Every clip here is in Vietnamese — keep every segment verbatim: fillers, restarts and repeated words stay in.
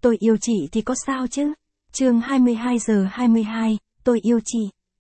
Tôi yêu chị thì có sao chứ? Chương hai mươi hai giờ hai mươi hai, tôi yêu chị.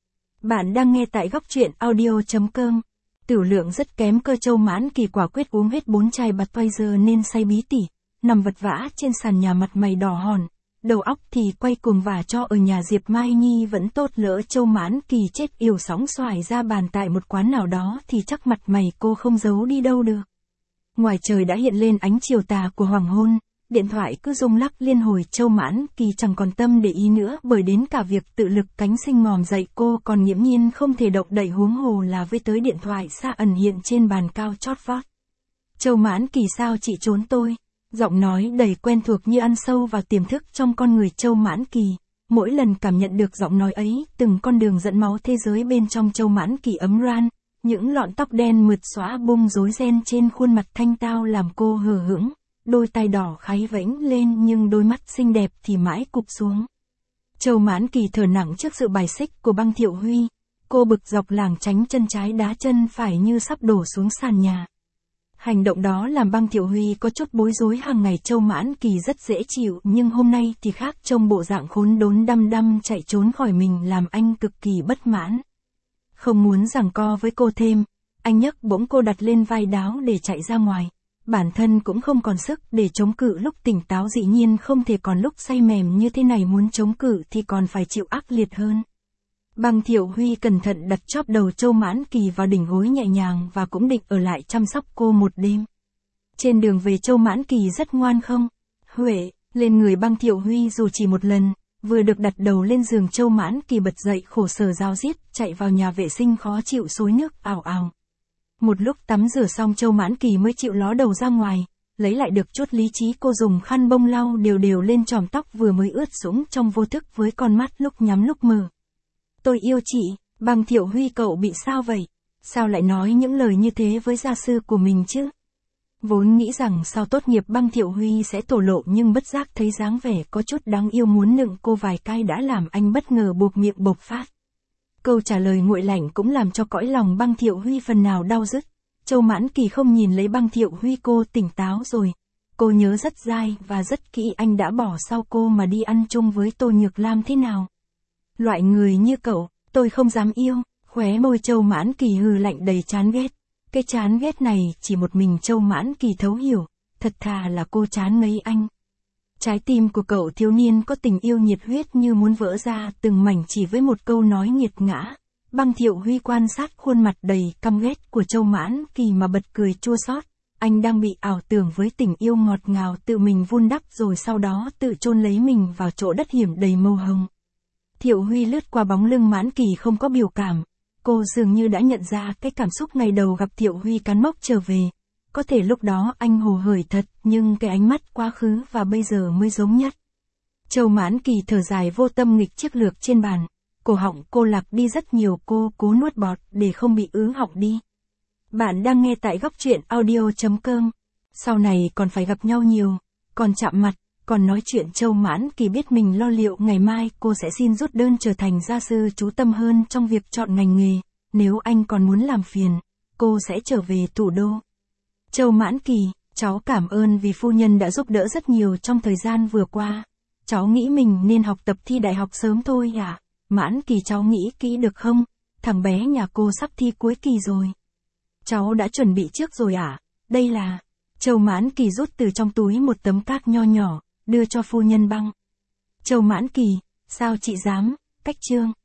Bạn đang nghe tại góc truyện audio.com. Tiểu lượng rất kém, cơ Châu Mãn Kỳ quả quyết uống hết bốn chai Budweiser nên say bí tỉ, nằm vật vã trên sàn nhà, mặt mày đỏ hòn, đầu óc thì quay cuồng, và cho ở nhà Diệp Mai Nhi vẫn tốt, lỡ Châu Mãn Kỳ chết yểu sóng xoài ra bàn tại một quán nào đó thì chắc mặt mày cô không giấu đi đâu được. Ngoài trời đã hiện lên ánh chiều tà của hoàng hôn. Điện thoại cứ rung lắc liên hồi, Châu Mãn Kỳ chẳng còn tâm để ý nữa, bởi đến cả việc tự lực cánh sinh ngòm dậy cô còn nghiễm nhiên không thể động đậy, huống hồ là với tới điện thoại xa ẩn hiện trên bàn cao chót vót. Châu Mãn Kỳ, sao chị trốn tôi? Giọng nói đầy quen thuộc như ăn sâu vào tiềm thức trong con người Châu Mãn Kỳ. Mỗi lần cảm nhận được giọng nói ấy, từng con đường dẫn máu thế giới bên trong Châu Mãn Kỳ ấm ran, những lọn tóc đen mượt xõa bung rối ren trên khuôn mặt thanh tao làm cô hờ hững. Đôi tay đỏ kháy vẫy lên nhưng đôi mắt xinh đẹp thì mãi cụp xuống. Châu Mãn Kỳ thở nặng trước sự bài xích của Băng Thiệu Huy. Cô bực dọc lảng tránh, chân trái đá chân phải như sắp đổ xuống sàn nhà. Hành động đó làm Băng Thiệu Huy có chút bối rối. Hàng ngày Châu Mãn Kỳ rất dễ chịu, nhưng hôm nay thì khác, trông bộ dạng khốn đốn đăm đăm chạy trốn khỏi mình làm anh cực kỳ bất mãn. Không muốn giằng co với cô thêm, anh nhấc bổng cô đặt lên vai đáo để chạy ra ngoài. Bản thân cũng không còn sức để chống cự lúc tỉnh táo, dĩ nhiên không thể còn lúc say mềm như thế này, muốn chống cự thì còn phải chịu ác liệt hơn. Băng Thiệu Huy cẩn thận đặt chóp đầu Châu Mãn Kỳ vào đỉnh gối nhẹ nhàng và cũng định ở lại chăm sóc cô một đêm. Trên đường về Châu Mãn Kỳ rất ngoan không Huệ lên người Băng Thiệu Huy dù chỉ một lần. Vừa được đặt đầu lên giường, Châu Mãn Kỳ bật dậy khổ sở rao riết chạy vào nhà vệ sinh, khó chịu xối nước ào ào. Một lúc tắm rửa xong, Châu Mãn Kỳ mới chịu ló đầu ra ngoài, lấy lại được chút lý trí. Cô dùng khăn bông lau đều đều lên chòm tóc vừa mới ướt sũng trong vô thức, với con mắt lúc nhắm lúc mở. Tôi yêu chị. Băng Thiệu Huy, cậu bị sao vậy? Sao lại nói những lời như thế với gia sư của mình chứ? Vốn nghĩ rằng sau tốt nghiệp Băng Thiệu Huy sẽ thổ lộ, nhưng bất giác thấy dáng vẻ có chút đáng yêu muốn nựng cô vài cái đã làm anh bất ngờ buộc miệng bộc phát. Câu trả lời nguội lạnh cũng làm cho cõi lòng Băng Thiệu Huy phần nào đau dứt. Châu Mãn Kỳ không nhìn lấy Băng Thiệu Huy, cô tỉnh táo rồi. Cô nhớ rất dai và rất kỹ anh đã bỏ sau cô mà đi ăn chung với Tô Nhược Lam thế nào. Loại người như cậu, tôi không dám yêu. Khóe môi Châu Mãn Kỳ hừ lạnh đầy chán ghét. Cái chán ghét này chỉ một mình Châu Mãn Kỳ thấu hiểu, thật thà là cô chán ngấy anh. Trái tim của cậu thiếu niên có tình yêu nhiệt huyết như muốn vỡ ra từng mảnh chỉ với một câu nói nghiệt ngã. Băng Thiệu Huy quan sát khuôn mặt đầy căm ghét của Châu Mãn Kỳ mà bật cười chua xót. Anh đang bị ảo tưởng với tình yêu ngọt ngào tự mình vun đắp rồi sau đó tự chôn lấy mình vào chỗ đất hiểm đầy màu hồng. Thiệu Huy lướt qua bóng lưng Mãn Kỳ không có biểu cảm. Cô dường như đã nhận ra cái cảm xúc ngày đầu gặp Thiệu Huy cán mốc trở về. Có thể lúc đó anh hồ hởi thật, nhưng cái ánh mắt quá khứ và bây giờ mới giống nhất. Châu Mãn Kỳ thở dài vô tâm nghịch chiếc lược trên bàn. Cổ họng cô lạc đi rất nhiều, cô cố nuốt bọt để không bị ứ họng đi. Bạn đang nghe tại góc truyện audio.com. Sau này còn phải gặp nhau nhiều, còn chạm mặt, còn nói chuyện. Châu Mãn Kỳ biết mình lo liệu ngày mai cô sẽ xin rút đơn trở thành gia sư, chú tâm hơn trong việc chọn ngành nghề. Nếu anh còn muốn làm phiền, cô sẽ trở về thủ đô. Châu Mãn Kỳ, cháu cảm ơn vì phu nhân đã giúp đỡ rất nhiều trong thời gian vừa qua. Cháu nghĩ mình nên học tập thi đại học sớm thôi ạ. À? Mãn Kỳ, cháu nghĩ kỹ được không? Thằng bé nhà cô sắp thi cuối kỳ rồi. Cháu đã chuẩn bị trước rồi ạ. À? Đây là... Châu Mãn Kỳ rút từ trong túi một tấm cát nho nhỏ, đưa cho phu nhân Băng. Châu Mãn Kỳ, sao chị dám? Cách chương.